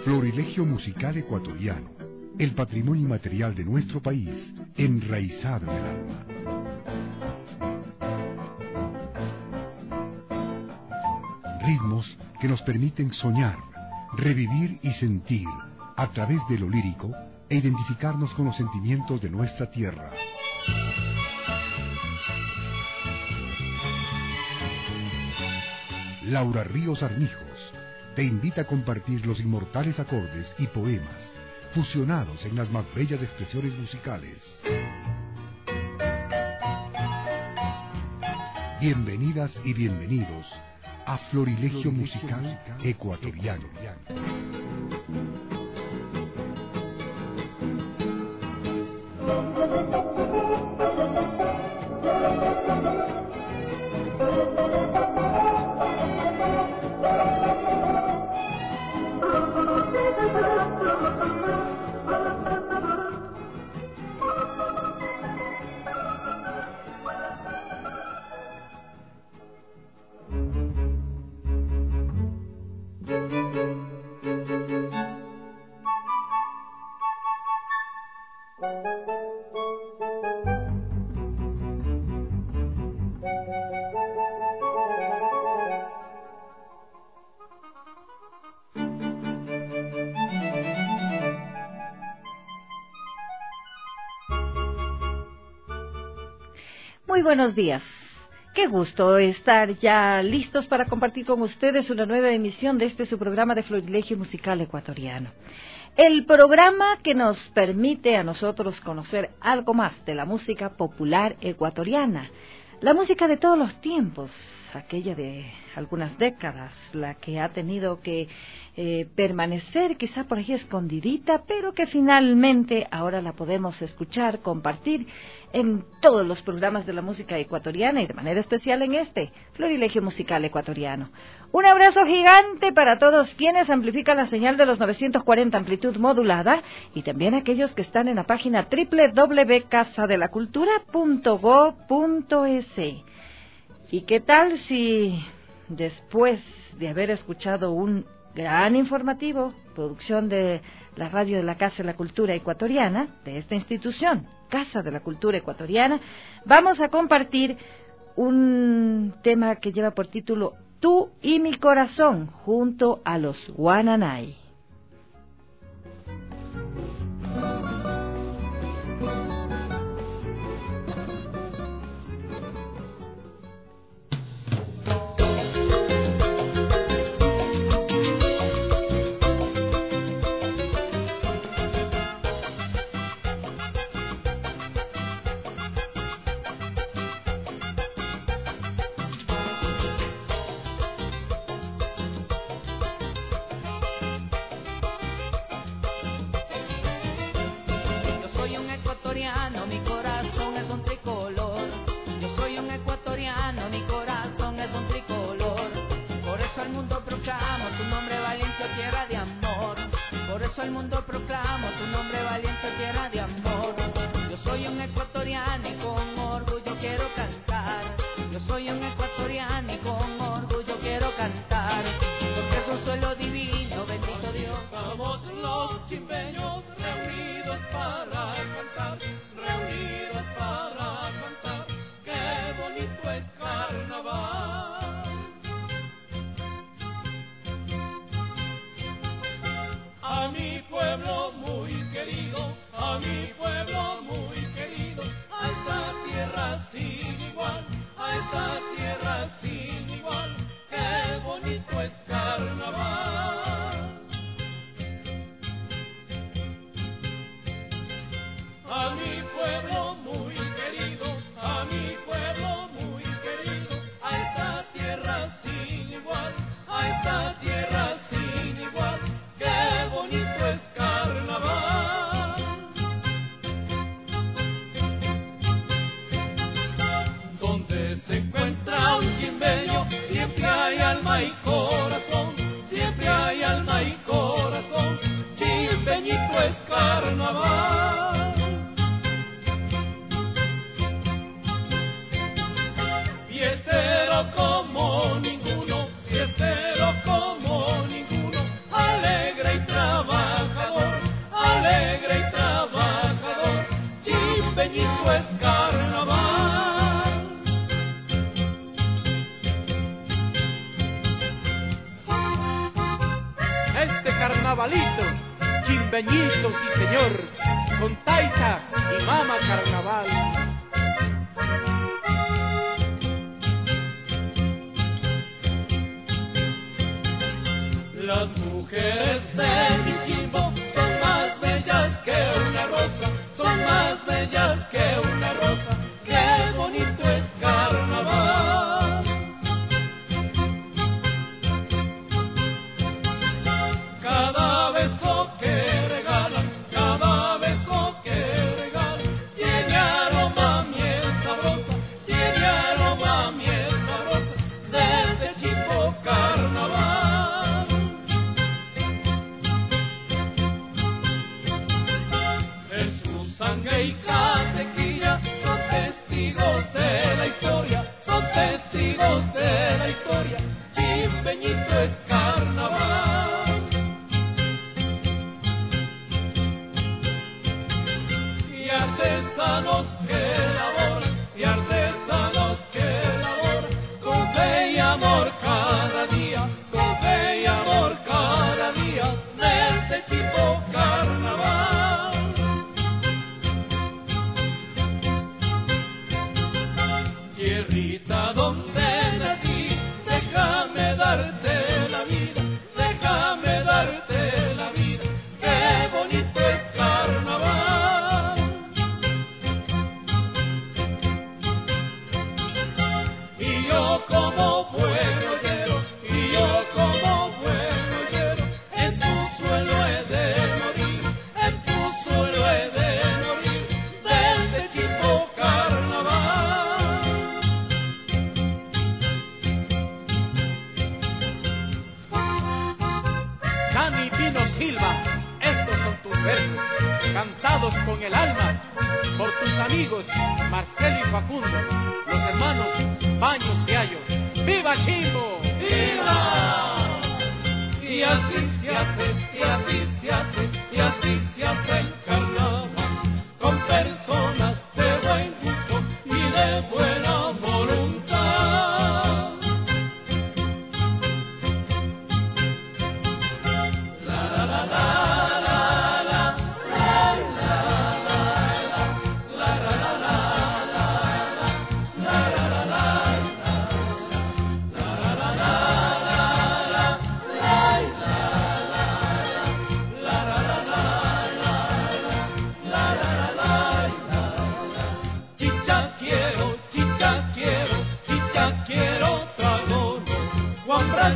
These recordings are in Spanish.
Florilegio musical ecuatoriano, el patrimonio inmaterial de nuestro país, enraizado en el alma. Ritmos que nos permiten soñar, revivir y sentir, a través de lo lírico, e identificarnos con los sentimientos de nuestra tierra. Laura Ríos Armijos te invita a compartir los inmortales acordes y poemas fusionados en las más bellas expresiones musicales. Bienvenidas y bienvenidos a Florilegio musical ecuatoriano. Muy buenos días. Qué gusto estar ya listos para compartir con ustedes una nueva emisión de su programa de Florilegio Musical Ecuatoriano. El programa que nos permite a nosotros conocer algo más de la música popular ecuatoriana, la música de todos los tiempos, aquella de algunas décadas, la que ha tenido que permanecer quizá por ahí escondidita, pero que finalmente ahora la podemos escuchar, compartir en todos los programas de la música ecuatoriana y de manera especial en Florilegio Musical Ecuatoriano. Un abrazo gigante para todos quienes amplifican la señal de los 940 amplitud modulada y también aquellos que están en la página www.casadelacultura.go.es. ¿Y qué tal si después de haber escuchado un gran informativo, producción de la radio de la Casa de la Cultura Ecuatoriana, de esta institución, Casa de la Cultura Ecuatoriana, vamos a compartir un tema que lleva por título Tú y mi corazón, junto a los Guananay. Mi corazón es un tricolor. Yo soy un ecuatoriano, mi corazón es un tricolor. Por eso al mundo proclamo tu nombre valiente, tierra de amor. Por eso al mundo proclamo tu nombre valiente, tierra de amor. Yo soy un ecuatoriano y con orgullo quiero cantar. Yo soy un ecuatoriano y con orgullo quiero cantar. Porque es un suelo divino, bendito Dios. Somos los chimbeños reunidos para cantar. Reunidos para cantar, qué bonito es carnaval. A mi pueblo muy querido, a mi pueblo muy querido, a esta tierra sin igual, a esta tierra sin igual, qué bonito es carnaval. A mi pueblo muy querido, a mi pueblo muy querido, a esta tierra sin igual, a esta tierra sin igual, qué bonito es carnaval. Donde se encuentra un chimbeño, siempre hay alma y corazón, siempre hay alma y corazón, chimbeñito es carnaval. Fiestero como ninguno, alegre y trabajador. bonito es carnaval. Este carnavalito, chimbeñito, sí señor, con taita y mama carnaval. Las mujeres de mi Chimbo son más bellas que una rosa, son más bellas que una rosa. Qué bonito es carnaval. Cada beso que regalan, cada beso que regalan, tiene aroma miel sabrosa, tiene aroma miel sabrosa, desde Chimbo carnaval. Jesús, sangre y catequilla son testigos de la historia, son testigos de la historia. Chimbeñito es carnaval. Y artesanos que laboran, y artesanos que laboran, con fe y amor cada día, con fe y amor cada día, desde Chimbo carnaval. Tierrita donde nací, déjame darte la vida, déjame darte la vida, qué bonito es carnaval. Y yo como buen ollero, y yo como buen ollero, en tu suelo he de morir, en tu suelo he de morir, desde Chimbo carnaval. Dani Pino Silva, estos son tus versos, cantados con el alma, por tus amigos Marcelo y Facundo, los hermanos Baños de Ayos. ¡Viva Chimbo! ¡Viva! Y así se hace, y así se hace, y así se hace el carnaval, con personas de buen gusto y de buena voluntad. La la la la la la, la la la la, la la la la la, la la la la chicha quiero, chicha quiero tragono, guambras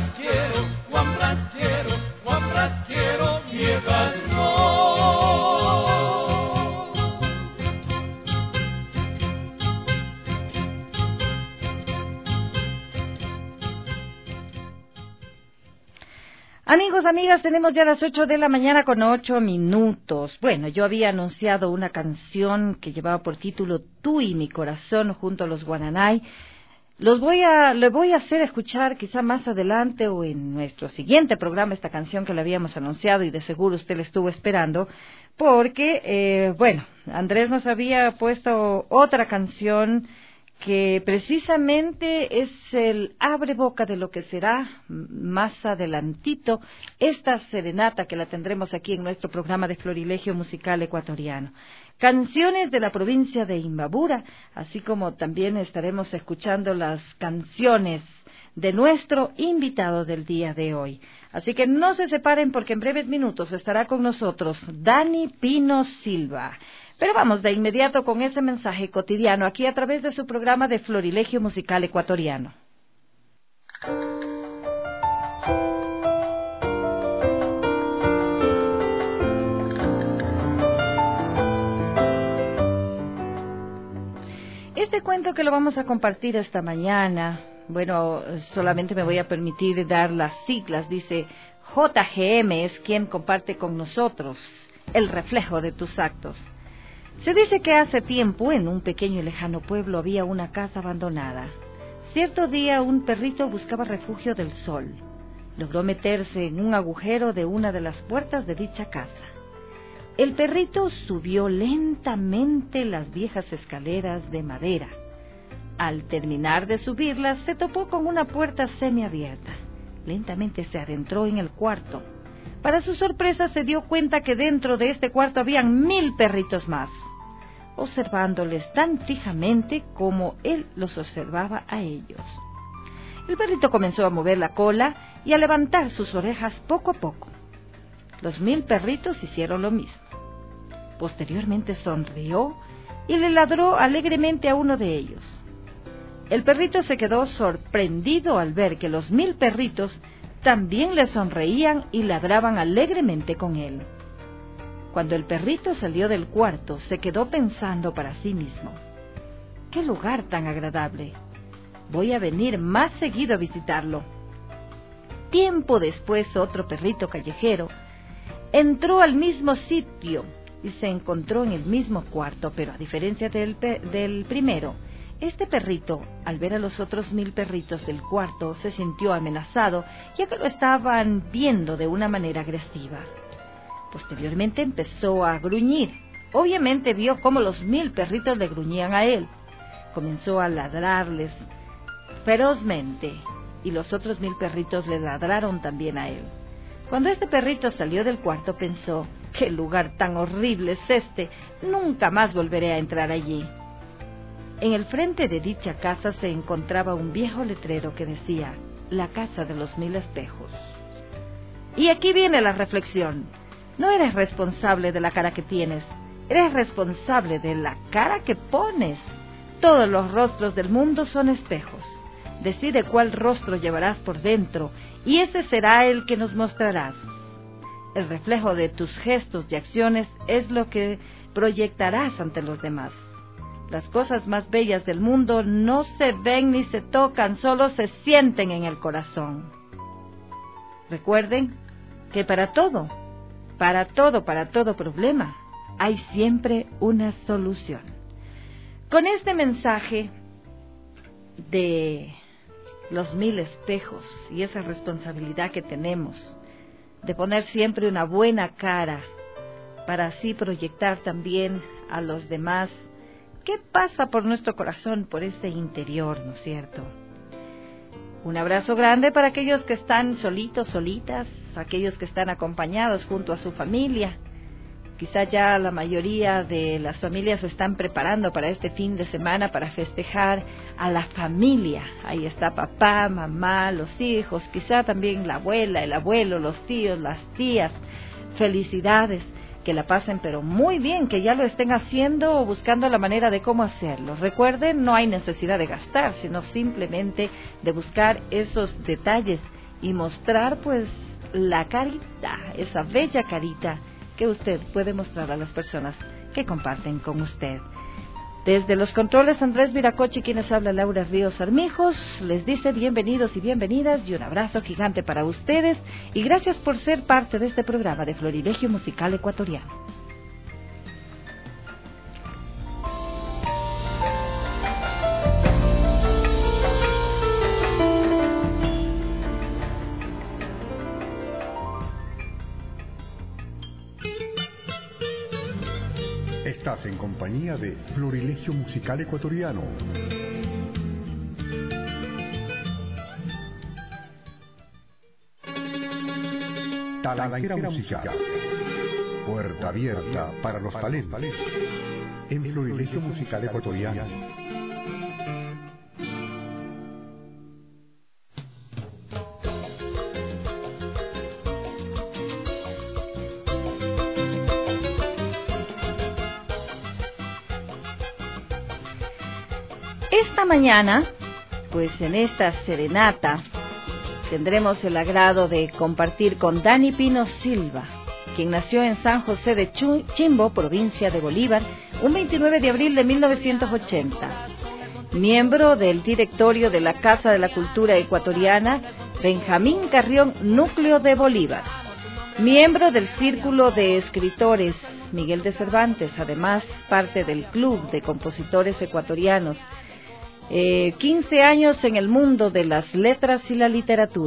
quiero, viejas no. Amigos, amigas, tenemos ya las 8 de la mañana con 8 minutos. Bueno, yo había anunciado una canción que llevaba por título Tú y mi corazón junto a los Guananay. Le voy a hacer escuchar quizá más adelante o en nuestro siguiente programa esta canción que le habíamos anunciado y de seguro usted la estuvo esperando porque, Andrés nos había puesto otra canción que precisamente es el abre boca de lo que será más adelantito esta serenata que la tendremos aquí en nuestro programa de Florilegio Musical Ecuatoriano. Canciones de la provincia de Imbabura, así como también estaremos escuchando las canciones de nuestro invitado del día de hoy. Así que no se separen porque en breves minutos estará con nosotros Dani Pino Silva. Pero vamos de inmediato con ese mensaje cotidiano aquí a través de su programa de Florilegio Musical Ecuatoriano. Este cuento que lo vamos a compartir esta mañana, solamente me voy a permitir dar las siglas, dice JGM es quien comparte con nosotros el reflejo de tus actos. Se dice que hace tiempo, en un pequeño y lejano pueblo, había una casa abandonada. Cierto día, un perrito buscaba refugio del sol. Logró meterse en un agujero de una de las puertas de dicha casa. El perrito subió lentamente las viejas escaleras de madera. Al terminar de subirlas, se topó con una puerta semiabierta. Lentamente se adentró en el cuarto. Para su sorpresa, se dio cuenta que dentro de este cuarto habían 1000 perritos más, observándoles tan fijamente como él los observaba a ellos. El perrito comenzó a mover la cola y a levantar sus orejas poco a poco. Los 1000 perritos hicieron lo mismo. Posteriormente sonrió y le ladró alegremente a uno de ellos. El perrito se quedó sorprendido al ver que los 1000 perritos también le sonreían y ladraban alegremente con él. Cuando el perrito salió del cuarto, se quedó pensando para sí mismo: ¡qué lugar tan agradable! Voy a venir más seguido a visitarlo. Tiempo después, otro perrito callejero entró al mismo sitio y se encontró en el mismo cuarto, pero a diferencia del primero, este perrito, al ver a los otros 1000 perritos del cuarto, se sintió amenazado, ya que lo estaban viendo de una manera agresiva. Posteriormente empezó a gruñir. Obviamente vio cómo los 1000 perritos le gruñían a él. Comenzó a ladrarles ferozmente, y los otros 1000 perritos le ladraron también a él. Cuando este perrito salió del cuarto, pensó: ¡qué lugar tan horrible es este! Nunca más volveré a entrar allí. En el frente de dicha casa se encontraba un viejo letrero que decía: la casa de los 1000 espejos. Y aquí viene la reflexión: no eres responsable de la cara que tienes, eres responsable de la cara que pones. Todos los rostros del mundo son espejos. Decide cuál rostro llevarás por dentro, y ese será el que nos mostrarás. El reflejo de tus gestos y acciones es lo que proyectarás ante los demás. Las cosas más bellas del mundo no se ven ni se tocan, solo se sienten en el corazón. Recuerden que para todo problema, hay siempre una solución. Con este mensaje de los 1000 espejos y esa responsabilidad que tenemos de poner siempre una buena cara para así proyectar también a los demás qué pasa por nuestro corazón, por ese interior, ¿no es cierto? Un abrazo grande para aquellos que están solitos, solitas, aquellos que están acompañados junto a su familia. Quizá ya la mayoría de las familias se están preparando para este fin de semana para festejar a la familia. Ahí está papá, mamá, los hijos, quizá también la abuela, el abuelo, los tíos, las tías. Felicidades, que la pasen pero muy bien, que ya lo estén haciendo o buscando la manera de cómo hacerlo. Recuerden, no hay necesidad de gastar, sino simplemente de buscar esos detalles y mostrar pues la carita, esa bella carita que usted puede mostrar a las personas que comparten con usted. Desde los controles, Andrés Viracochi, quienes habla Laura Ríos Armijos, les dice bienvenidos y bienvenidas y un abrazo gigante para ustedes y gracias por ser parte de este programa de Florilegio Musical Ecuatoriano. Estás en compañía de Florilegio Musical Ecuatoriano. Talanquera musical. Puerta abierta para los talentos. En Florilegio Musical Ecuatoriano. Esta mañana, pues en esta serenata, tendremos el agrado de compartir con Dani Pino Silva, quien nació en San José de Chimbo, provincia de Bolívar, un 29 de abril de 1980. Miembro del directorio de la Casa de la Cultura Ecuatoriana, Benjamín Carrión, núcleo de Bolívar. Miembro del Círculo de Escritores Miguel de Cervantes, además parte del Club de Compositores Ecuatorianos. 15 años en el mundo de las letras y la literatura.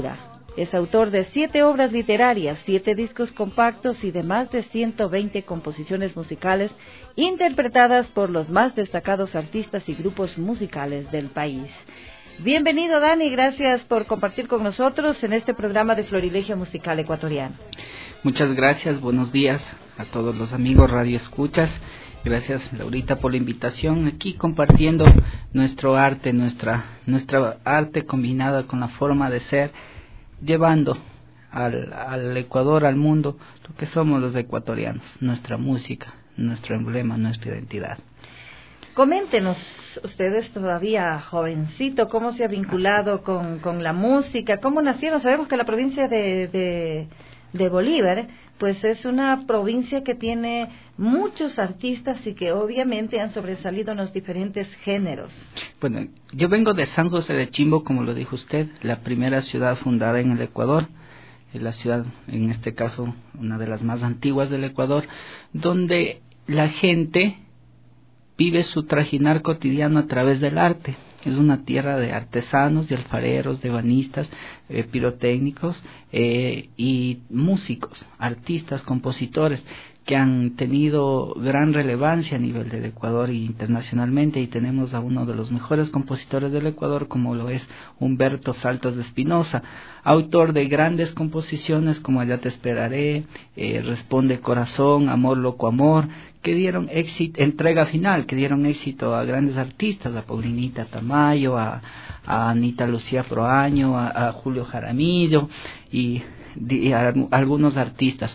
Es autor de 7 obras literarias, 7 discos compactos y de más de 120 composiciones musicales interpretadas por los más destacados artistas y grupos musicales del país. Bienvenido, Dani, gracias por compartir con nosotros en este programa de Florilegio Musical Ecuatoriano. Muchas gracias, buenos días a todos los amigos Radio Escuchas. Gracias, Laurita, por la invitación, aquí compartiendo nuestro arte, nuestra arte combinada con la forma de ser, llevando al Ecuador, al mundo, lo que somos los ecuatorianos, nuestra música, nuestro emblema, nuestra identidad. Coméntenos, ustedes todavía jovencito, cómo se ha vinculado con la música, cómo nacieron. Sabemos que la provincia de Bolívar, pues es una provincia que tiene muchos artistas y que obviamente han sobresalido en los diferentes géneros. Bueno, yo vengo de San José de Chimbo, como lo dijo usted, la primera ciudad fundada en el Ecuador, la ciudad, en este caso, una de las más antiguas del Ecuador, donde la gente vive su trajinar cotidiano a través del arte. Es una tierra de artesanos, de alfareros, de ebanistas, pirotécnicos y músicos, artistas, compositores que han tenido gran relevancia a nivel del Ecuador e internacionalmente, y tenemos a uno de los mejores compositores del Ecuador, como lo es Humberto Saltos de Espinosa, autor de grandes composiciones como Allá te esperaré, Responde Corazón, Amor Loco Amor, que dieron éxito, Entrega Final, que dieron éxito a grandes artistas, a Paulinita Tamayo, a Anita Lucía Proaño, a Julio Jaramillo y a algunos artistas.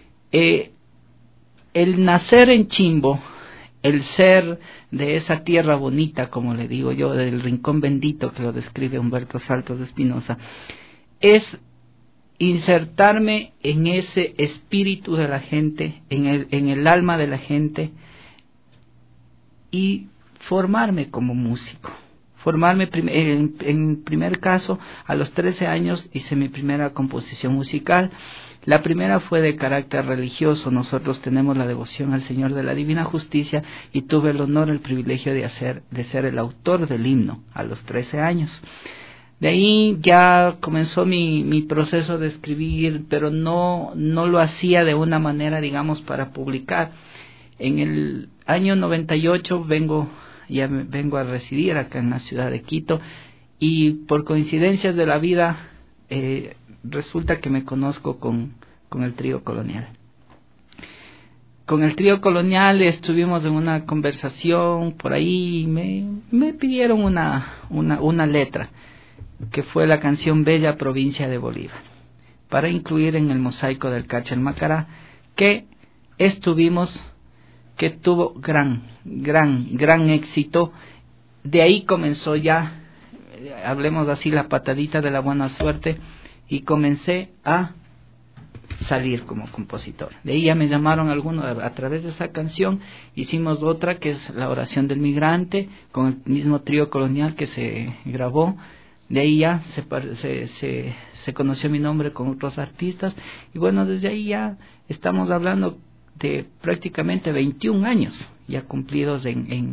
El nacer en Chimbo, el ser de esa tierra bonita, como le digo yo, del rincón bendito que lo describe Humberto Saltos de Espinosa, es insertarme en ese espíritu de la gente, en el alma de la gente, y formarme como músico. Formarme en primer caso, a los 13 años hice mi primera composición musical. La primera fue de carácter religioso. Nosotros tenemos la devoción al Señor de la Divina Justicia, y tuve el honor, el privilegio de ser el autor del himno a los 13 años. De ahí ya comenzó mi proceso de escribir, pero no lo hacía de una manera, digamos, para publicar. En el año 98 vengo a residir acá en la ciudad de Quito, y por coincidencias de la vida resulta que me conozco con el Trío Colonial. Con el Trío Colonial estuvimos en una conversación por ahí, me pidieron una letra, que fue la canción Bella Provincia de Bolívar, para incluir en el mosaico del Cachalmacará, que tuvo gran éxito. De ahí comenzó ya, hablemos así, la patadita de la buena suerte, y comencé a salir como compositor. De ahí ya me llamaron algunos, a través de esa canción hicimos otra que es La Oración del Migrante, con el mismo Trío Colonial que se grabó. De ahí ya se conoció mi nombre con otros artistas, y bueno, desde ahí ya estamos hablando de prácticamente 21 años ya cumplidos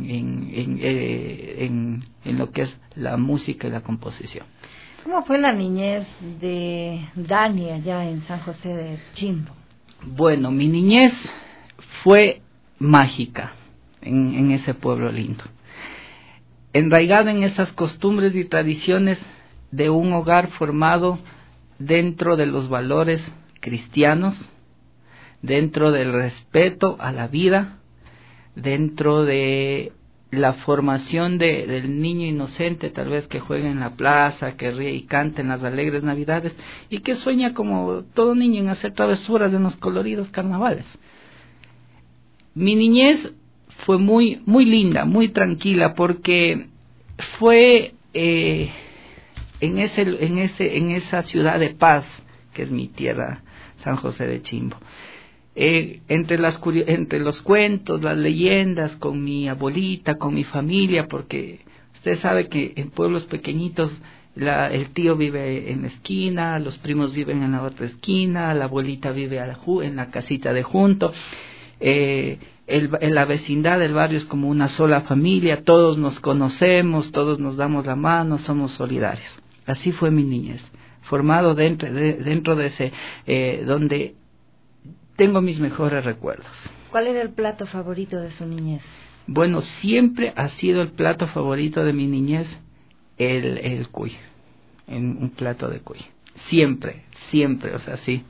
en lo que es la música y la composición. ¿Cómo fue la niñez de Dani allá en San José de Chimbo? Bueno, mi niñez fue mágica en ese pueblo lindo, enraigado en esas costumbres y tradiciones de un hogar formado dentro de los valores cristianos, dentro del respeto a la vida, dentro de la formación del niño inocente, tal vez que juega en la plaza, que ríe y canta en las alegres navidades, y que sueña como todo niño en hacer travesuras en los coloridos carnavales. Mi niñez fue muy linda, muy tranquila, porque fue en esa ciudad de paz que es mi tierra, San José de Chimbo. Entre los cuentos, las leyendas, con mi abuelita, con mi familia, porque usted sabe que en pueblos pequeñitos el tío vive en la esquina, los primos viven en la otra esquina, la abuelita vive en la casita de junto. En la vecindad del barrio es como una sola familia, todos nos conocemos, todos nos damos la mano, somos solidarios. Así fue mi niñez. formado dentro de ese, donde tengo mis mejores recuerdos. ¿Cuál era el plato favorito de su niñez? Bueno, siempre ha sido el plato favorito de mi niñez el cuy, un plato de cuy. Siempre, o sea, sí.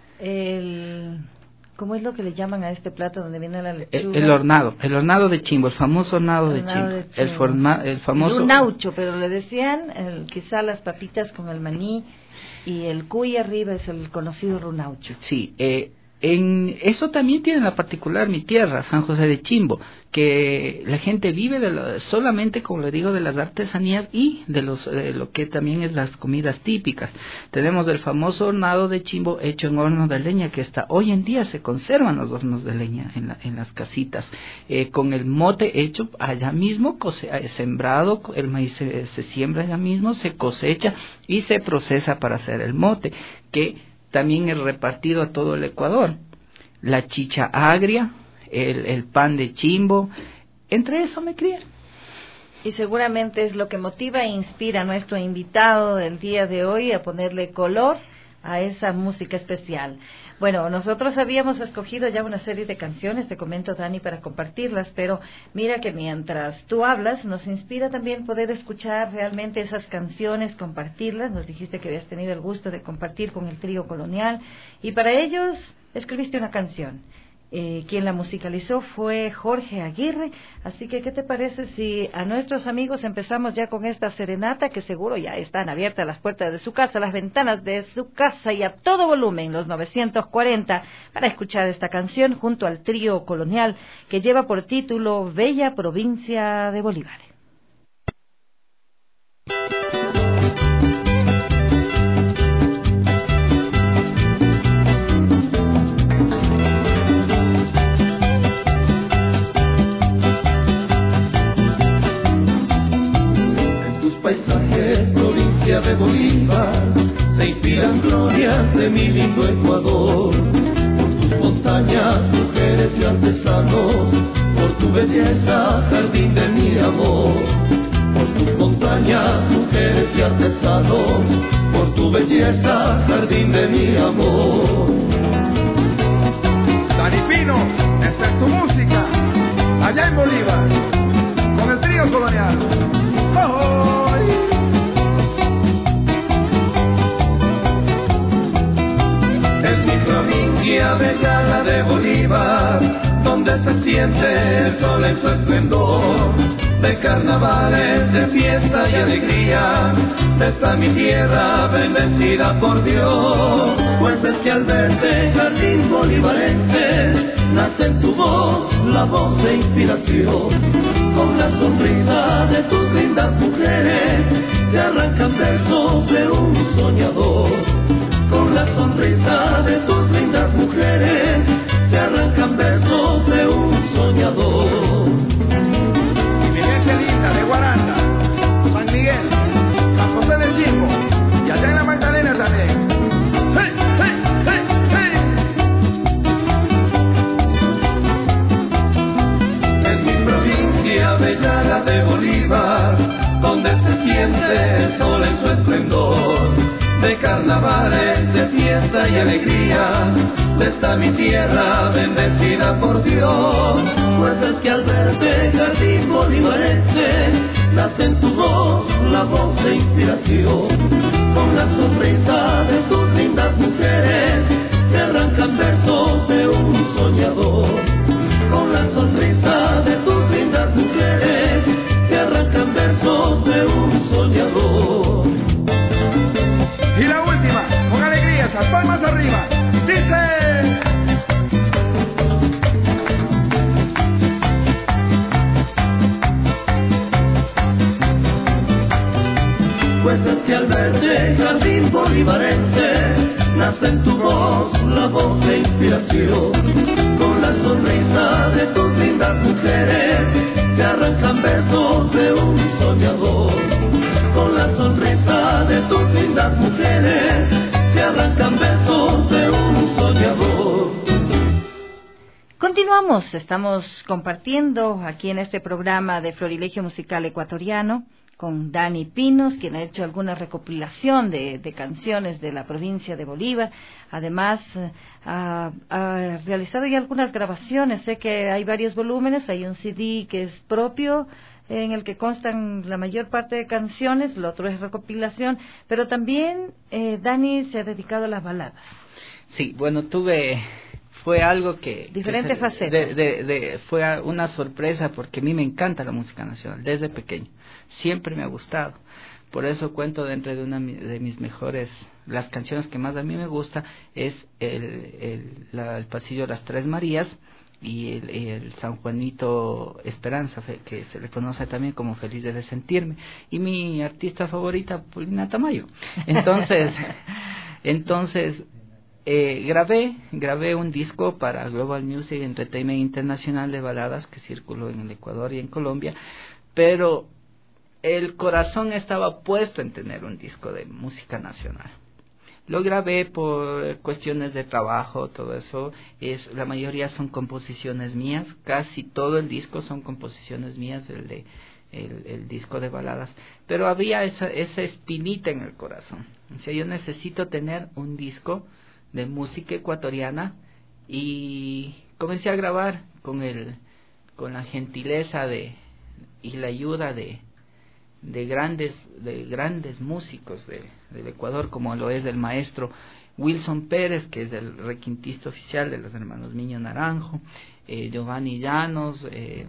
¿Cómo es lo que le llaman a este plato donde viene la lechuga? El hornado de chimbo, el famoso hornado de chimbo. El famoso... Runaucho, pero le decían quizá las papitas con el maní y el cuy arriba es el conocido runaucho. Sí, eso también tiene la particular mi tierra, San José de Chimbo, que la gente vive solamente, como le digo, de las artesanías y de lo que también es las comidas típicas. Tenemos el famoso hornado de Chimbo hecho en horno de leña, que hoy en día se conservan los hornos de leña en las casitas, con el mote hecho allá mismo, sembrado, el maíz se siembra allá mismo, se cosecha y se procesa para hacer el mote, que también es repartido a todo el Ecuador. La chicha agria, el pan de chimbo, entre eso me crié. Y seguramente es lo que motiva e inspira a nuestro invitado del día de hoy a ponerle color a esa música especial. Bueno, nosotros habíamos escogido ya una serie de canciones, te comento, Dani, para compartirlas, pero mira que mientras tú hablas, nos inspira también poder escuchar realmente esas canciones, compartirlas. Nos dijiste que habías tenido el gusto de compartir con el trío Colonial, y para ellos escribiste una canción. Quien la musicalizó fue Jorge Aguirre, así que ¿qué te parece si a nuestros amigos empezamos ya con esta serenata, que seguro ya están abiertas las puertas de su casa, las ventanas de su casa y a todo volumen, los 940, para escuchar esta canción junto al trío Colonial, que lleva por título Bella Provincia de Bolívar? De Bolívar se inspiran glorias de mi lindo Ecuador, por tus montañas, mujeres y artesanos, por tu belleza, jardín de mi amor, por tus montañas, mujeres y artesanos, por tu belleza, jardín de mi amor. Dani Pino, esta es tu música, allá en Bolívar, con el trío Colonial. ¡Oh! Es mi provincia bella la de Bolívar, donde se siente el sol en su esplendor, de carnavales, de fiesta y alegría, de esta mi tierra bendecida por Dios. Pues es que al verte jardín bolivarense, nace en tu voz la voz de inspiración, con la sonrisa de tus lindas mujeres, se arrancan versos de un soñador. Con la sonrisa de tus lindas mujeres, se arrancan versos de un soñador. Y mi gente linda de Guaranda, San Miguel, San José de Chimbo, y allá en la Magdalena también. ¡Hey, hey, hey, hey! En mi provincia bella la de Bolívar, donde se siente el sol en su esplendor, de carnavales, de fiesta y alegría, de esta mi tierra bendecida por Dios. Pues es que al verte jardín bolivarense, nace en tu voz la voz de inspiración, con la sonrisa de tus lindas mujeres, se arrancan versos de un soñador. Con la sonrisa de tus lindas mujeres, se arrancan versos de un soñador. Y la última, con alegría, esas palmas arriba, dice... Pues es que al verte jardín bolivarense, nace en tu voz la voz de inspiración, con la sonrisa de tus lindas mujeres, se arrancan versos de un soñador. Con la sonrisa de tus lindas mujeres, se arrancan versos de un soñador. Continuamos, estamos compartiendo aquí en este programa de Florilegio Musical Ecuatoriano con Dani Pinos, quien ha hecho alguna recopilación de canciones de la provincia de Bolívar. Además, ha realizado ya algunas grabaciones. Sé que hay varios volúmenes, hay un CD que es propio, en el que constan la mayor parte de canciones, lo otro es recopilación, pero también Dani se ha dedicado a las baladas. Sí, bueno, fue algo que... Diferentes facetas. Fue una sorpresa porque a mí me encanta la música nacional, desde pequeño. Siempre me ha gustado. Por eso cuento dentro de una de mis mejores, las canciones que más a mí me gusta es el Pasillo de las Tres Marías y el San Juanito Esperanza, que se le conoce también como Feliz de Sentirme. Y mi artista favorita, Paulina Tamayo. Entonces grabé un disco para Global Music Entertainment Internacional de baladas que circuló en el Ecuador y en Colombia, pero el corazón estaba puesto en tener un disco de música nacional. Lo grabé por cuestiones de trabajo, todo eso, la mayoría son composiciones mías, casi todo el disco son composiciones mías, el disco de baladas, pero había esa espinita en el corazón. O sea, yo necesito tener un disco de música ecuatoriana, y comencé a grabar con la gentileza y la ayuda de grandes músicos del Ecuador, como lo es el maestro Wilson Pérez, que es el requintista oficial de los hermanos Miño Naranjo, Giovanni Llanos,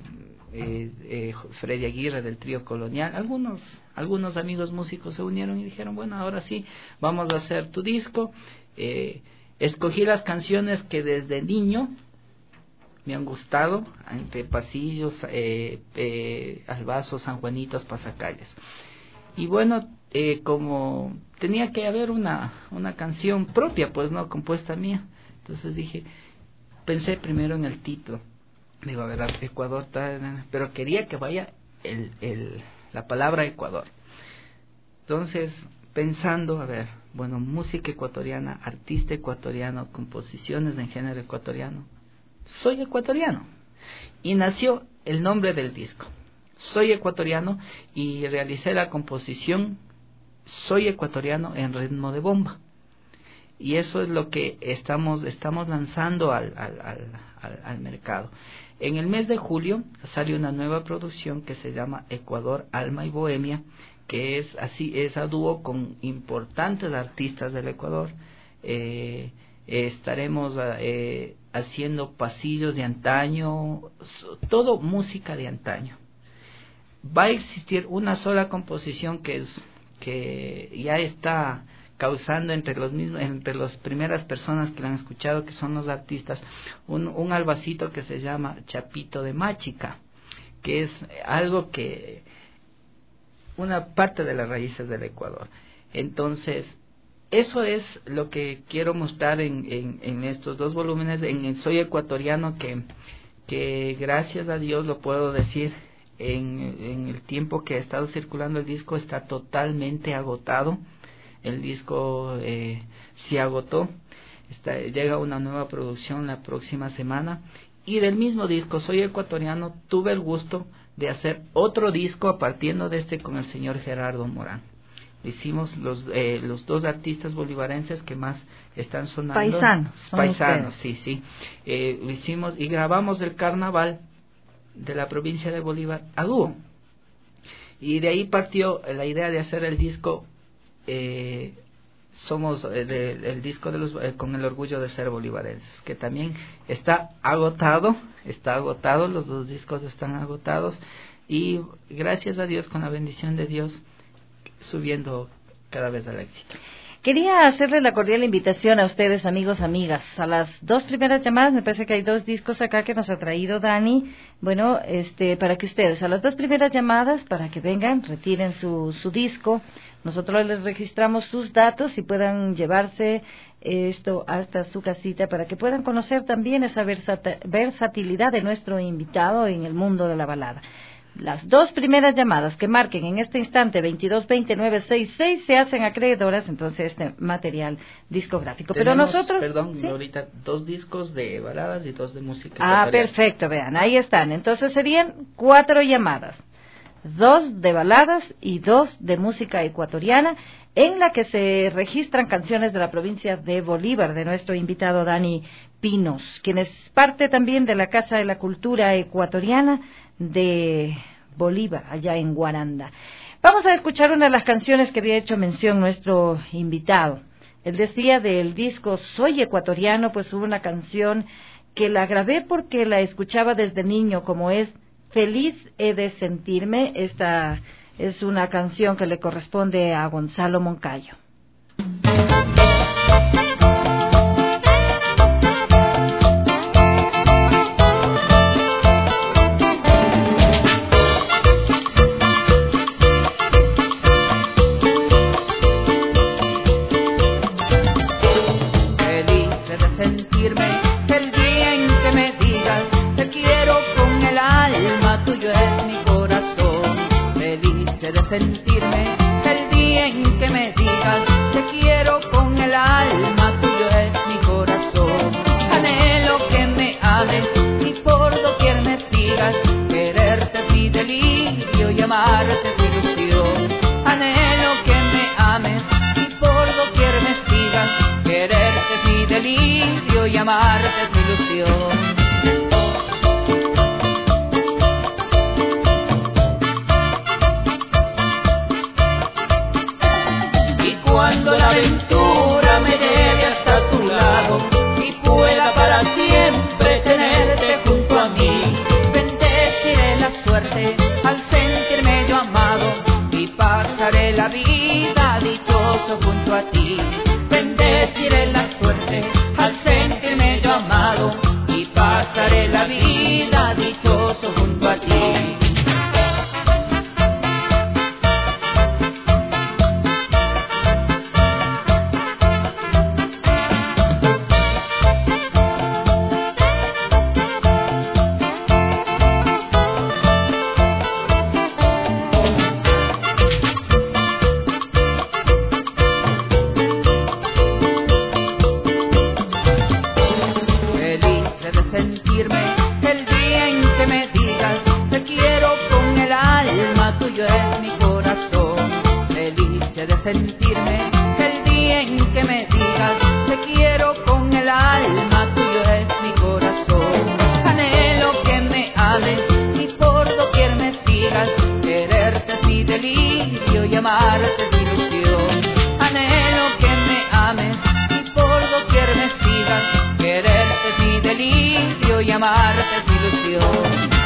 Freddy Aguirre del Trío Colonial. Algunos amigos músicos se unieron y dijeron, bueno, ahora sí, vamos a hacer tu disco. Escogí las canciones que desde niño me han gustado, entre Pasillos, Albazo, San Juanitos, Pasacalles. Y bueno, como tenía que haber una canción propia, pues no compuesta mía, entonces pensé primero en el título. Digo, a ver, Ecuador, pero quería que vaya la palabra Ecuador. Entonces, pensando, a ver, bueno, música ecuatoriana, artista ecuatoriano, composiciones en género ecuatoriano. Soy ecuatoriano. Y nació el nombre del disco. Soy ecuatoriano, y realicé la composición Soy ecuatoriano en ritmo de bomba. Y eso es lo que estamos lanzando al mercado. En el mes de julio sale una nueva producción que se llama Ecuador, Alma y Bohemia, que es a dúo con importantes artistas del Ecuador. Estaremos haciendo pasillos de antaño, todo música de antaño. Va a existir una sola composición que ya está causando entre las primeras personas que la han escuchado, que son los artistas, un albacito que se llama Chapito de Máchica, que es algo una parte de las raíces del Ecuador. Entonces, eso es lo que quiero mostrar en estos dos volúmenes, en el Soy Ecuatoriano, que gracias a Dios lo puedo decir, en el tiempo que ha estado circulando el disco está totalmente agotado. El disco se agotó, llega una nueva producción la próxima semana, y del mismo disco Soy Ecuatoriano tuve el gusto de hacer otro disco partiendo de con el señor Gerardo Morán. Hicimos los dos artistas bolivarenses que más están sonando. Paisanos, sí. Lo hicimos y grabamos el carnaval de la provincia de Bolívar a dúo. Y de ahí partió la idea de hacer el disco, somos el disco de con el orgullo de ser bolivarenses, que también está agotado, los dos discos están agotados, y gracias a Dios, con la bendición de Dios, subiendo cada vez al éxito. Quería hacerle la cordial invitación a ustedes, amigos, amigas, a las dos primeras llamadas. Me parece que hay dos discos acá que nos ha traído Dani. Bueno, para que ustedes, a las dos primeras llamadas, para que vengan, retiren su disco. Nosotros les registramos sus datos y puedan llevarse esto hasta su casita para que puedan conocer también esa versatilidad de nuestro invitado en el mundo de la balada. Las dos primeras llamadas que marquen en este instante 2220-966 se hacen acreedoras entonces este material discográfico. Pero nosotros... Perdón, ¿sí? Ahorita 2 discos de baladas y 2 de música. Perfecto, vean, ahí están. Entonces serían 4 llamadas. 2 de baladas y 2 de música ecuatoriana, en la que se registran canciones de la provincia de Bolívar, de nuestro invitado Dani Pinos, quien es parte también de la Casa de la Cultura Ecuatoriana de Bolívar, allá en Guaranda. Vamos a escuchar una de las canciones que había hecho mención nuestro invitado. Él decía del disco Soy Ecuatoriano, pues hubo una canción que la grabé porque la escuchaba desde niño, como es Feliz he de sentirme. Esta es una canción que le corresponde a Gonzalo Moncayo. Sentirme el día en que me digas te quiero con el alma, tuyo es mi corazón. Anhelo que me ames y por doquier me sigas, quererte es mi delirio y amarte es ilusión. Anhelo que me ames y por doquier me sigas, quererte es mi delirio y amarte es ilusión. Cuando la aventura me lleve hasta tu lado y pueda para siempre tenerte junto a mí, bendeciré la suerte al sentirme yo amado y pasaré la vida dichoso junto a ti. Bendeciré la suerte al sentirme yo amado y pasaré la vida dichoso junto a ti. Sentirme el día en que me digas te quiero con el alma, tuyo es mi corazón. Anhelo que me ames y por doquier me sigas, quererte es mi delirio y amarte es ilusión. Anhelo que me ames y por doquier me sigas, quererte es mi delirio y amarte es ilusión.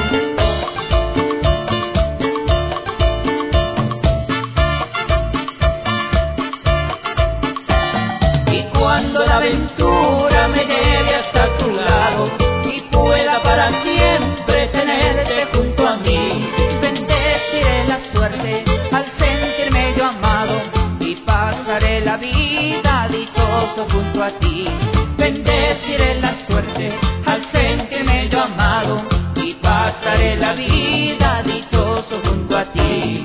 Cuando la aventura me lleve hasta tu lado y pueda para siempre tenerte junto a mí, bendeciré la suerte al sentirme yo amado y pasaré la vida dichoso junto a ti. Bendeciré la suerte al sentirme yo amado y pasaré la vida dichoso junto a ti.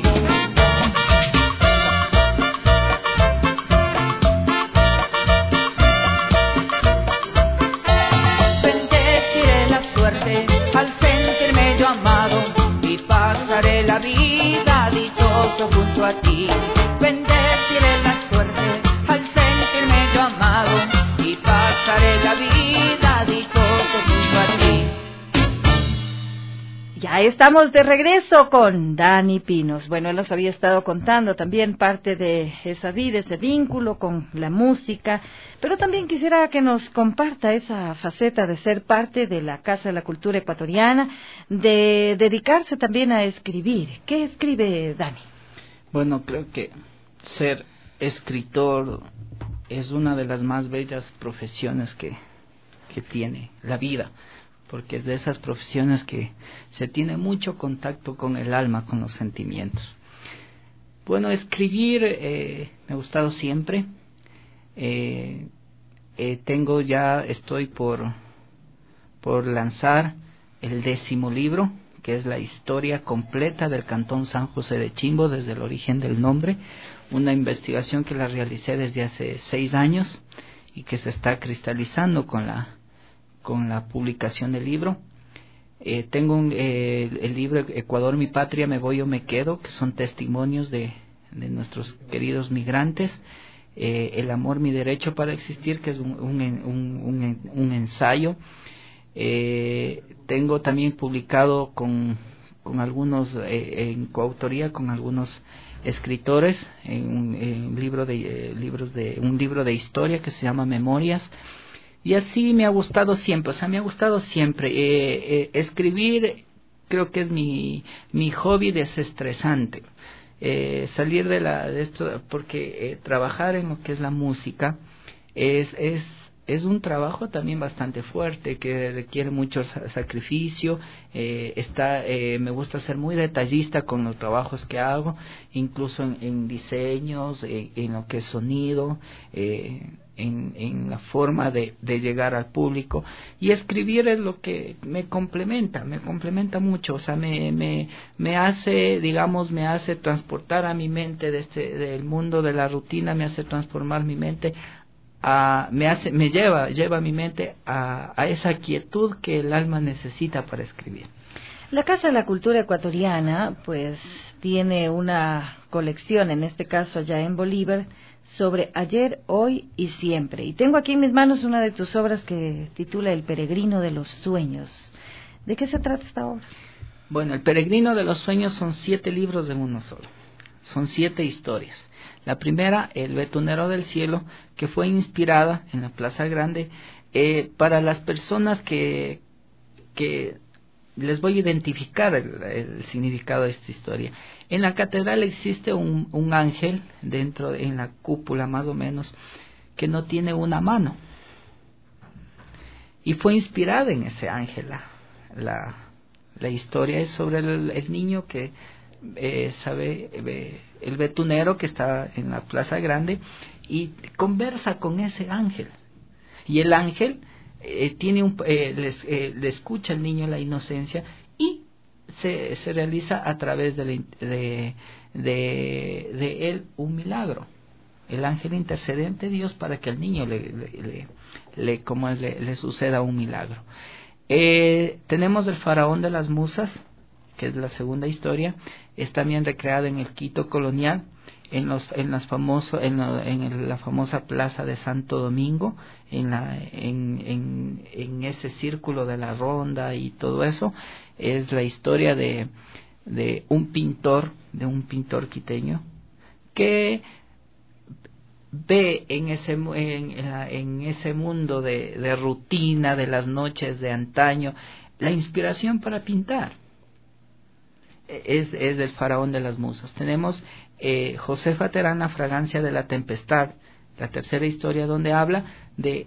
Al sentirme yo amado y pasaré la vida dichoso junto a ti. Bendeciré la suerte al sentirme yo amado y pasaré la vida dichoso junto a ti. Ya estamos de regreso con Dani Pinos. Bueno, él nos había estado contando también parte de esa vida, ese vínculo con la música, pero también quisiera que nos comparta esa faceta de ser parte de la Casa de la Cultura Ecuatoriana, de dedicarse también a escribir. ¿Qué escribe Dani? Bueno, creo que ser escritor es una de las más bellas profesiones que tiene la vida, porque es de esas profesiones que se tiene mucho contacto con el alma, con los sentimientos. Bueno, escribir me ha gustado siempre. Estoy por lanzar el 10º libro, que es la historia completa del Cantón San José de Chimbo, desde el origen del nombre, una investigación que la realicé desde hace 6 años y que se está cristalizando con la publicación del libro. Tengo el libro Ecuador, mi patria, me voy o me quedo, que son testimonios de nuestros queridos migrantes. El amor, mi derecho para existir, que es un ensayo. Tengo también publicado con algunos, en coautoría con algunos escritores, un libro de historia que se llama Memorias. Y así me ha gustado siempre, escribir. Creo que es mi hobby desestresante. Salir de esto, porque trabajar en lo que es la música es un trabajo también bastante fuerte, que requiere mucho sacrificio. Me gusta ser muy detallista con los trabajos que hago, incluso en diseños, en lo que es sonido, en la forma de llegar al público. Y escribir es lo que me complementa mucho. O sea, me hace transportar a mi mente del mundo de la rutina, me hace transformar mi mente, lleva mi mente a esa quietud que el alma necesita para escribir. La Casa de la Cultura Ecuatoriana pues tiene una colección, en este caso allá en Bolívar, sobre ayer, hoy y siempre. Y tengo aquí en mis manos una de tus obras que titula El Peregrino de los Sueños. ¿De qué se trata esta obra? Bueno, El Peregrino de los Sueños son 7 libros de uno solo. Son 7 historias. La primera, El Betunero del Cielo, que fue inspirada en la Plaza Grande para las personas que les voy a identificar el significado de esta historia. En la catedral existe un ángel en la cúpula más o menos, que no tiene una mano. Y fue inspirada en ese ángel. La historia es sobre el niño que el betunero que está en la Plaza Grande y conversa con ese ángel. Y el ángel le escucha al niño la inocencia y se realiza a través de él un milagro. El ángel intercede ante Dios para que al niño le suceda un milagro. Tenemos El Faraón de las Musas, que es la segunda historia. Es también recreada en el Quito colonial, en la famosa plaza de Santo Domingo, en ese círculo de la ronda y todo eso. Es la historia de un pintor quiteño que ve en ese mundo de rutina de las noches de antaño la inspiración para pintar. Es del Faraón de las Musas. Tenemos Josefa Terán, La Fragancia de la Tempestad, la tercera historia, donde habla de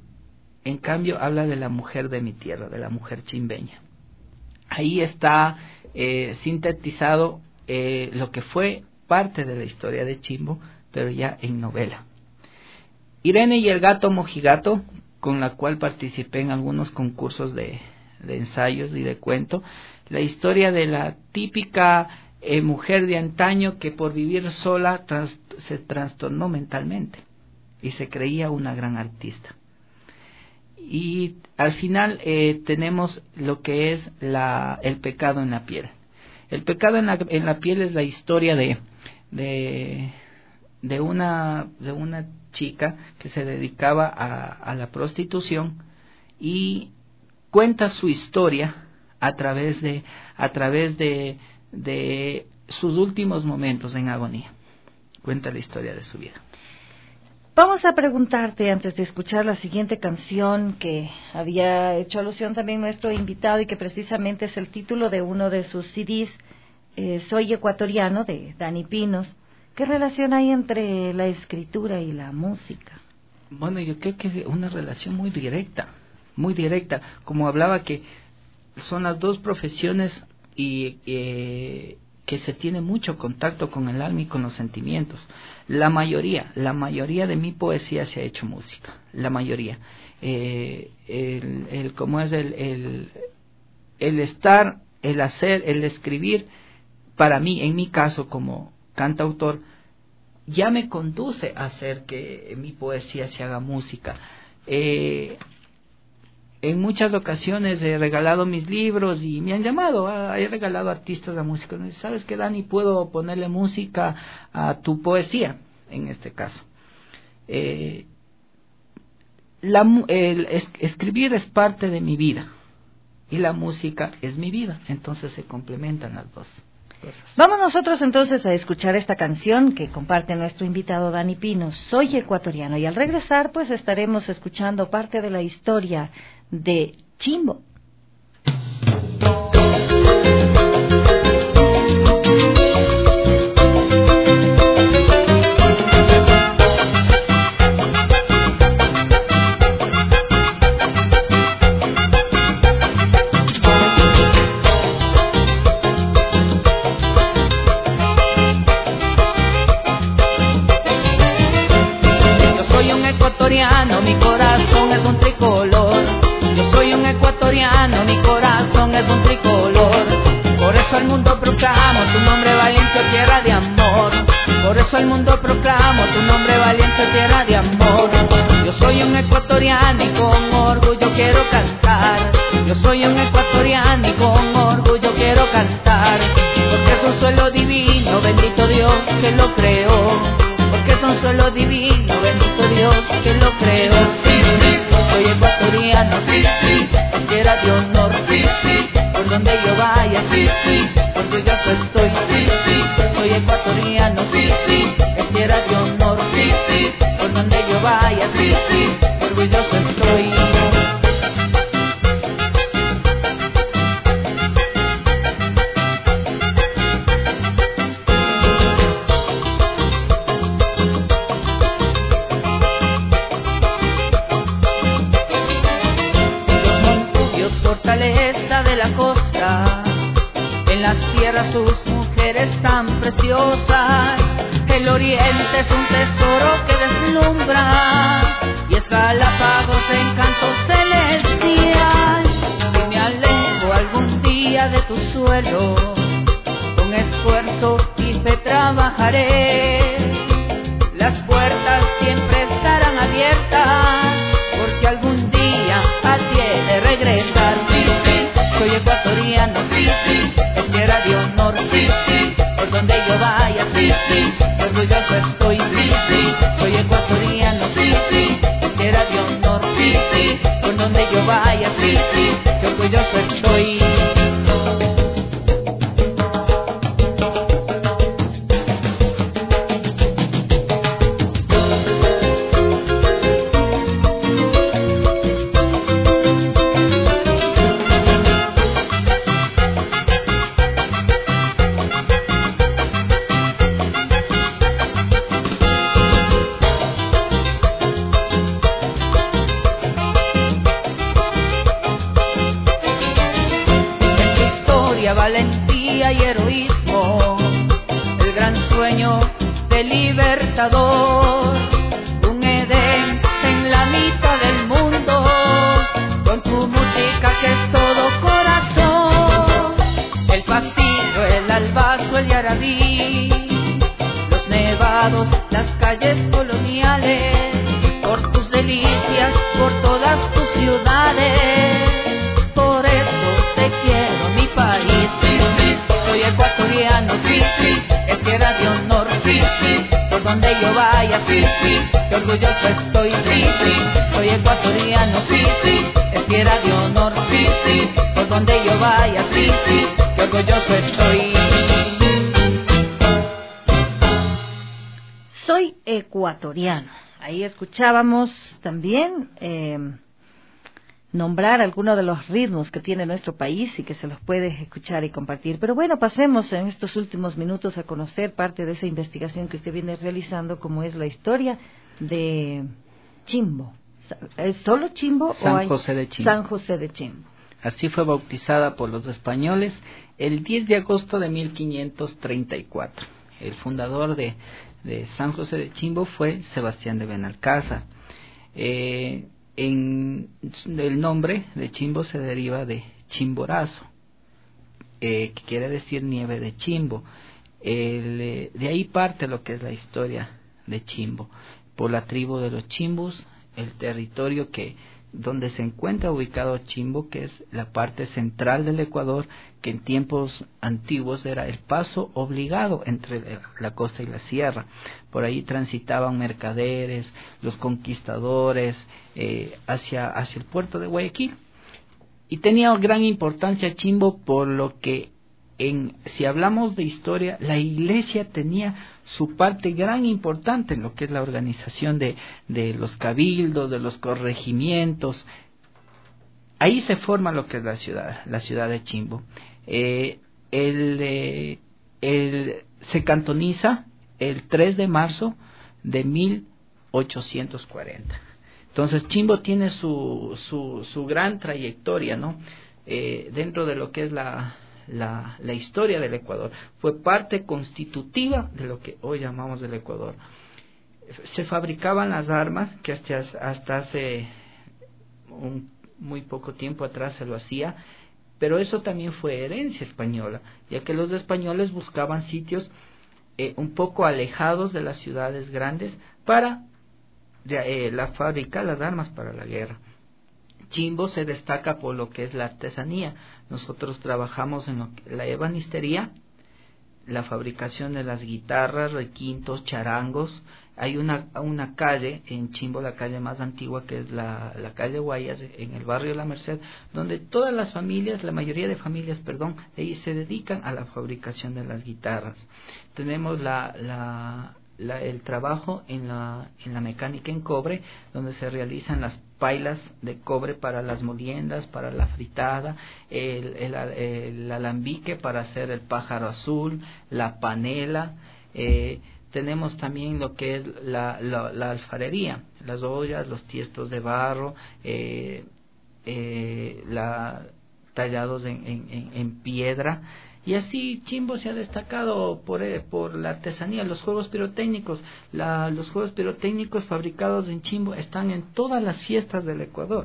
la mujer de mi tierra, de la mujer chimbeña. Ahí está sintetizado lo que fue parte de la historia de Chimbo, pero ya en novela. Irene y el gato mojigato, con la cual participé en algunos concursos de ensayos y de cuento. La historia de la típica mujer de antaño que por vivir sola se trastornó mentalmente y se creía una gran artista. Y al final tenemos lo que es el pecado en la piel. El pecado en la piel es la historia de una chica que se dedicaba a la prostitución y cuenta su historia a través de sus últimos momentos en agonía. Cuenta la historia de su vida. Vamos a preguntarte, antes de escuchar la siguiente canción que había hecho alusión también nuestro invitado y que precisamente es el título de uno de sus CDs, Soy Ecuatoriano, de Dani Pinos. ¿Qué relación hay entre la escritura y la música? Bueno, yo creo que es una relación muy directa. Como hablaba, que son las dos profesiones y que se tiene mucho contacto con el alma y con los sentimientos. La mayoría de mi poesía se ha hecho música, la mayoría. El estar, el hacer, el escribir, para mí, en mi caso como cantautor, ya me conduce a hacer que mi poesía se haga música. en muchas ocasiones he regalado mis libros y me han llamado, he regalado artistas a música. Me dicen, ¿sabes qué, Dani? Puedo ponerle música a tu poesía, en este caso. Escribir es parte de mi vida y la música es mi vida, entonces se complementan las dos cosas. Vamos nosotros entonces a escuchar esta canción que comparte nuestro invitado Dani Pino, Soy Ecuatoriano, y al regresar pues estaremos escuchando parte de la historia de Chimbo. Mi corazón es un tricolor. Yo soy un ecuatoriano, mi corazón es un tricolor. Por eso al mundo proclamo tu nombre valiente, tierra de amor. Por eso al mundo proclamo tu nombre valiente, tierra de amor. Yo soy un ecuatoriano y con orgullo quiero cantar. Yo soy un ecuatoriano y con orgullo quiero cantar. Porque es un suelo divino, bendito Dios que lo creó. Porque es un suelo divino, bendito Dios que lo creó. Sí, sí, soy ecuatoriano, sí, sí, bandera de honor, sí, sí, por donde yo vaya, sí, sí, orgulloso estoy, sí, sí, soy ecuatoriano, sí, sí, es tierra de honor, sí, sí, por donde yo vaya, sí, sí, orgulloso estoy. De la costa, en la sierra sus mujeres tan preciosas. El oriente es un tesoro que deslumbra y es Galápagos encanto celestial. Y me alejo algún día de tu suelo, con esfuerzo y fe trabajaré. Las puertas siempre estarán abiertas, porque algún día a ti he de regresar. Sí, sí, soy ecuatoriano, sí, sí, es tierra de honor, sí, sí, por donde yo vaya, sí, sí, orgulloso estoy, sí, sí, soy ecuatoriano, sí, sí, es tierra de honor, sí, sí, por donde yo vaya, sí, sí, orgulloso estoy. Valentía y heroísmo, el gran sueño del libertador, un Edén en la mitad del mundo, con tu música que es todo corazón, el pasillo, el albazo, el yarabí, los nevados, las calles coloniales, por tus delicias, por todas tus ciudades, por eso te quiero mi país. Soy ecuatoriano, sí, sí, es tierra de honor, sí, sí, por donde yo vaya, sí, sí, qué orgulloso estoy, sí, sí, soy ecuatoriano, sí, sí, es tierra de honor, sí, sí, por donde yo vaya, sí, sí, qué orgulloso estoy. Soy ecuatoriano. Ahí escuchábamos también nombrar algunos de los ritmos que tiene nuestro país y que se los puede escuchar y compartir. Pero bueno, pasemos en estos últimos minutos a conocer parte de esa investigación que usted viene realizando, como es la historia de Chimbo. ¿Es solo Chimbo San o hay José de Chimbo? San José de Chimbo. Así fue bautizada por los españoles el 10 de agosto de 1534. El fundador de San José de Chimbo fue Sebastián de Benalcázar. El nombre de Chimbo se deriva de Chimborazo, que quiere decir nieve de Chimbo. De ahí parte lo que es la historia de Chimbo, por la tribu de los Chimbos, el territorio que donde se encuentra ubicado Chimbo, que es la parte central del Ecuador, que en tiempos antiguos era el paso obligado entre la costa y la sierra. Por ahí transitaban mercaderes, los conquistadores, hacia el puerto de Guayaquil. Y tenía gran importancia Chimbo por lo que, si hablamos de historia, la iglesia tenía su parte gran importante en lo que es la organización de los cabildos, de los corregimientos. Ahí se forma lo que es la ciudad de Chimbo. Se cantoniza el 3 de marzo de 1840. Entonces Chimbo tiene su gran trayectoria, ¿no? Dentro de lo que es la historia del Ecuador. Fue parte constitutiva de lo que hoy llamamos el Ecuador. Se fabricaban las armas, que hasta hace muy poco tiempo atrás se lo hacía, pero eso también fue herencia española, ya que los españoles buscaban sitios un poco alejados de las ciudades grandes para la fábrica, las armas para la guerra. Chimbo se destaca por lo que es la artesanía. Nosotros trabajamos en la ebanistería, la fabricación de las guitarras, requintos, charangos. Hay una calle en Chimbo, la calle más antigua, que es la calle Guayas, en el barrio La Merced, donde todas las familias, la mayoría de familias, ahí se dedican a la fabricación de las guitarras. Tenemos el trabajo en la mecánica en cobre, donde se realizan las pailas de cobre para las moliendas, para la fritada, el alambique para hacer el pájaro azul, la panela. Tenemos también lo que es la alfarería, las ollas, los tiestos de barro, tallados en piedra. Y así Chimbo se ha destacado por la artesanía, los juegos pirotécnicos. Los juegos pirotécnicos fabricados en Chimbo están en todas las fiestas del Ecuador.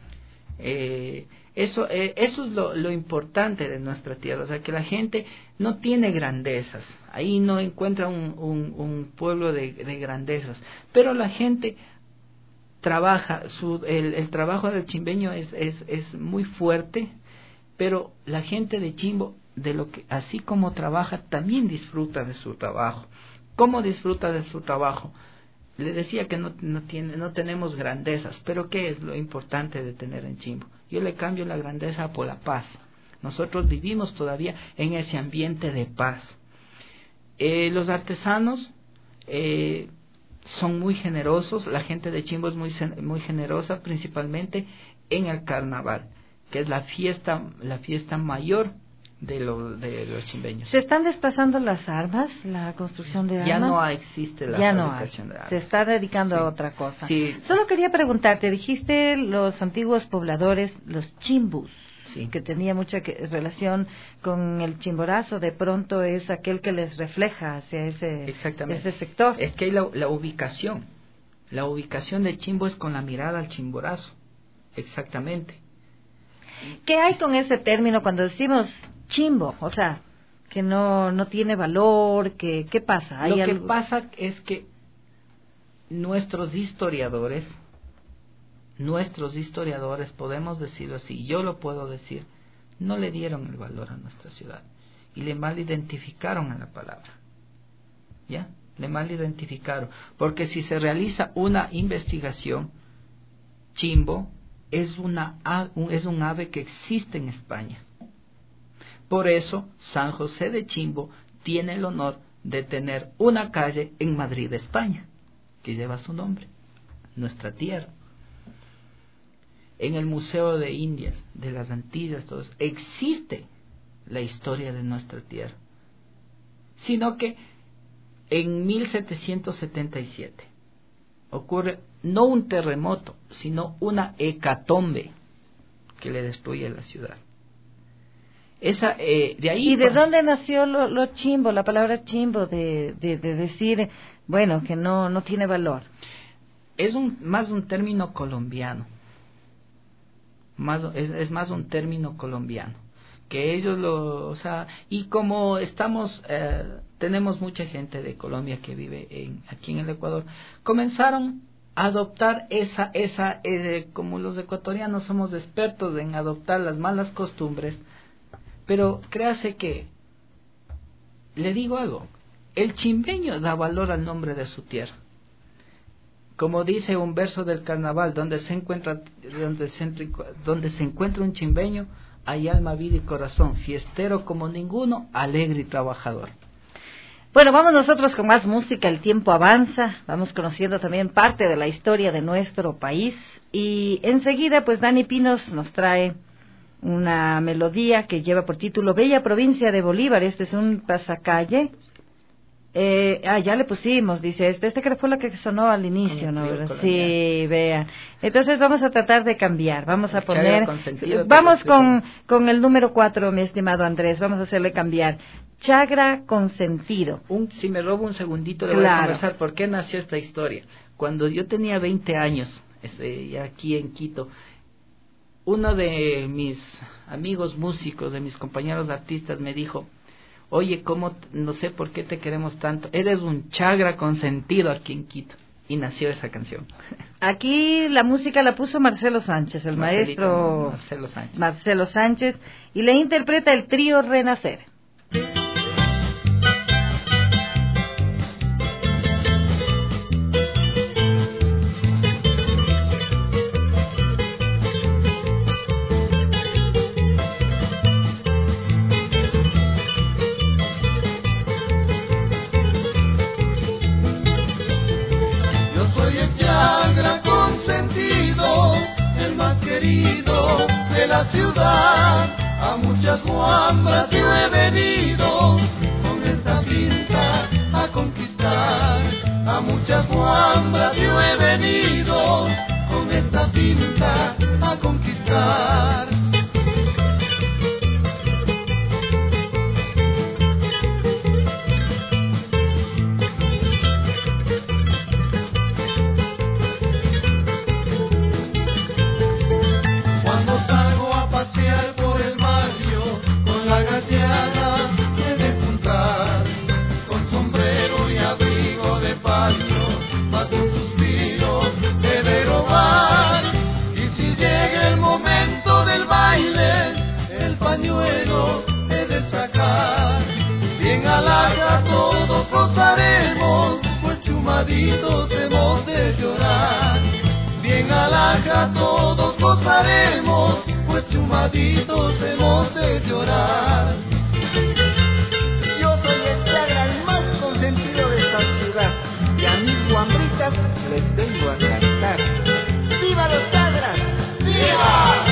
Eso es lo importante de nuestra tierra, o sea, que la gente no tiene grandezas. Ahí no encuentra un pueblo de grandezas, pero la gente trabaja, el trabajo del chimbeño es muy fuerte, pero la gente de Chimbo, así como trabaja, también disfruta de su trabajo. ¿Cómo disfruta de su trabajo? Le decía que no tenemos grandezas, pero ¿qué es lo importante de tener en Chimbo? Yo le cambio la grandeza por la paz. Nosotros vivimos todavía en ese ambiente de paz. Los artesanos son muy generosos. La gente de Chimbo es muy generosa, principalmente en el carnaval, que es la fiesta mayor de los chimbeños. ¿Se están desplazando las armas, la construcción de armas? Ya no existe la fabricación de armas. Se está dedicando a otra cosa. Sí. Solo quería preguntarte, dijiste los antiguos pobladores, los chimbus, sí, que tenía mucha relación con el chimborazo, de pronto es aquel que les refleja hacia ese sector. Es que hay la ubicación. La ubicación de Chimbo es con la mirada al chimborazo. Exactamente. ¿Qué hay con ese término cuando decimos chimbo? O sea, que no tiene valor, ¿qué pasa? Lo que pasa es que nuestros historiadores, podemos decirlo así, yo lo puedo decir, no le dieron el valor a nuestra ciudad y le mal identificaron a la palabra. ¿Ya? Le mal identificaron. Porque si se realiza una investigación, Chimbo es un ave que existe en España. Por eso San José de Chimbo tiene el honor de tener una calle en Madrid, España, que lleva su nombre, nuestra tierra. En el Museo de Indias, de las Antillas, todo eso, existe la historia de nuestra tierra. Sino que en 1777 ocurre no un terremoto, sino una hecatombe que le destruye la ciudad. De ahí. ¿Y de dónde nació lo chimbo, la palabra chimbo, de decir, bueno, que no tiene valor? Es más un término colombiano. Es más un término colombiano. Que ellos y como tenemos mucha gente de Colombia que vive aquí en el Ecuador, comenzaron adoptar como los ecuatorianos somos expertos en adoptar las malas costumbres, pero créase que, le digo algo, el chimbeño da valor al nombre de su tierra. Como dice un verso del carnaval, donde se encuentra un chimbeño, hay alma, vida y corazón, fiestero como ninguno, alegre y trabajador. Bueno, vamos nosotros con más música, el tiempo avanza, vamos conociendo también parte de la historia de nuestro país y enseguida pues Dani Pinos nos trae una melodía que lleva por título Bella Provincia de Bolívar. Este es un pasacalle. Ya le pusimos, dice este que fue la que sonó al inicio, ¿no? Sí, vean. Entonces vamos a tratar de cambiar, vamos a poner, vamos con el número 4, mi estimado Andrés, vamos a hacerle cambiar. Chagra Consentido. Si me robo un segundito, le voy a conversar por qué nació esta historia. Cuando yo tenía 20 años, aquí en Quito, uno de mis amigos músicos, de mis compañeros artistas, me dijo: oye, no sé por qué te queremos tanto, eres un chagra consentido aquí en Quito. Y nació esa canción. Aquí la música la puso Marcelo Sánchez, el maestro Marcelo Sánchez, y le interpreta el trío Renacer. Ciudad, a muchas guambras yo he venido con esta pinta a conquistar. A muchas guambras yo he venido con esta pinta a conquistar. He de sacar, bien halaga todos gozaremos, pues chumaditos hemos de llorar. Bien halaga todos gozaremos, pues chumaditos hemos de llorar. Yo soy el chagra, el más consentido de esta ciudad, y a mis guambritas les vengo a cantar. ¡Viva los chagras! ¡Viva!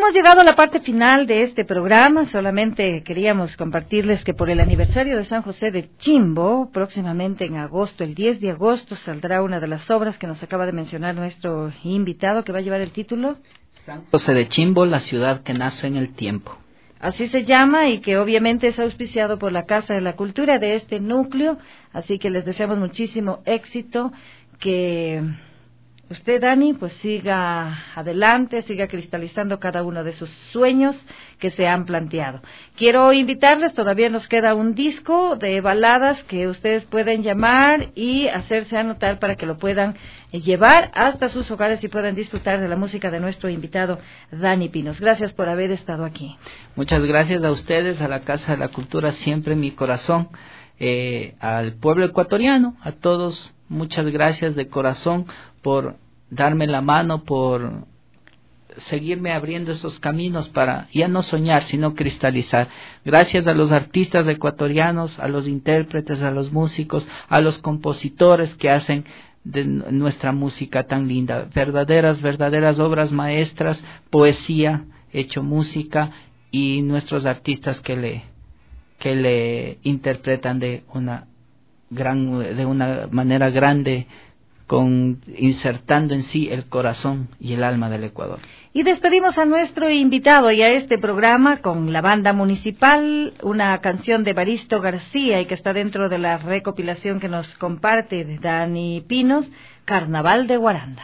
hemos llegado a la parte final de este programa. Solamente queríamos compartirles que por el aniversario de San José de Chimbo, próximamente en agosto, el 10 de agosto, saldrá una de las obras que nos acaba de mencionar nuestro invitado, que va a llevar el título San José de Chimbo, la ciudad que nace en el tiempo. Así se llama, y que obviamente es auspiciado por la Casa de la Cultura de este núcleo. Así que les deseamos muchísimo éxito, que usted, Dani, pues siga adelante, siga cristalizando cada uno de sus sueños que se han planteado. Quiero invitarles, todavía nos queda un disco de baladas que ustedes pueden llamar y hacerse anotar para que lo puedan llevar hasta sus hogares y puedan disfrutar de la música de nuestro invitado Dani Pinos. Gracias por haber estado aquí. Muchas gracias a ustedes, a la Casa de la Cultura, siempre en mi corazón, al pueblo ecuatoriano, a todos. Muchas gracias de corazón por darme la mano, por seguirme abriendo esos caminos para ya no soñar, sino cristalizar. Gracias a los artistas ecuatorianos, a los intérpretes, a los músicos, a los compositores que hacen de nuestra música tan linda. Verdaderas obras maestras, poesía, hecho música, y nuestros artistas que le interpretan de una manera grande, insertando en sí el corazón y el alma del Ecuador. Y despedimos a nuestro invitado y a este programa con la Banda Municipal, una canción de Evaristo García y que está dentro de la recopilación que nos comparte de Dani Pinos, Carnaval de Guaranda.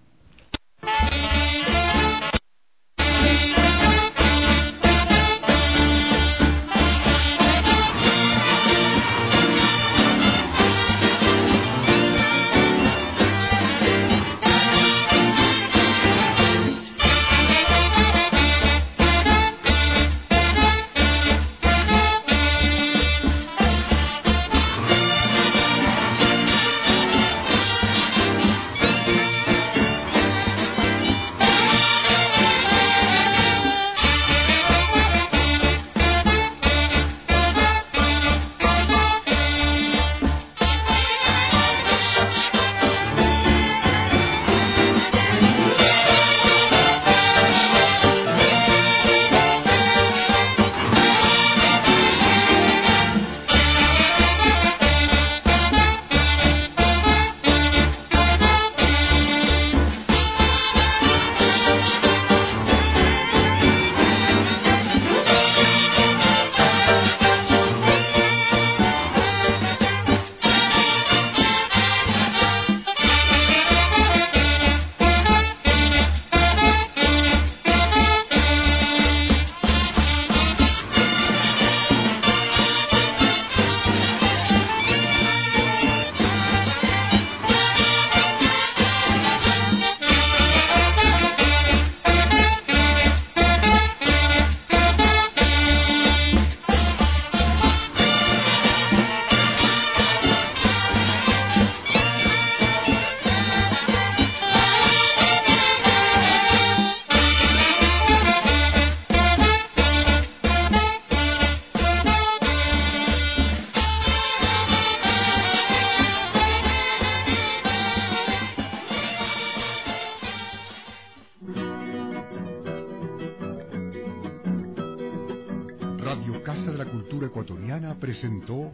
Radio Casa de la Cultura Ecuatoriana presentó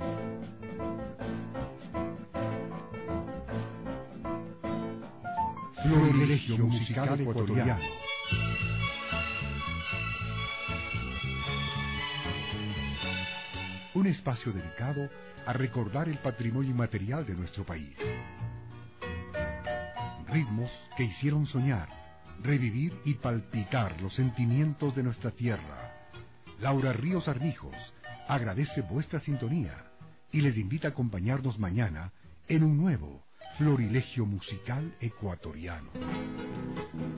Florilegio Musical Ecuatoriano. Un espacio dedicado a recordar el patrimonio inmaterial de nuestro país. Ritmos que hicieron soñar, revivir y palpitar los sentimientos de nuestra tierra. Laura Ríos Armijos agradece vuestra sintonía y les invita a acompañarnos mañana en un nuevo Florilegio Musical Ecuatoriano.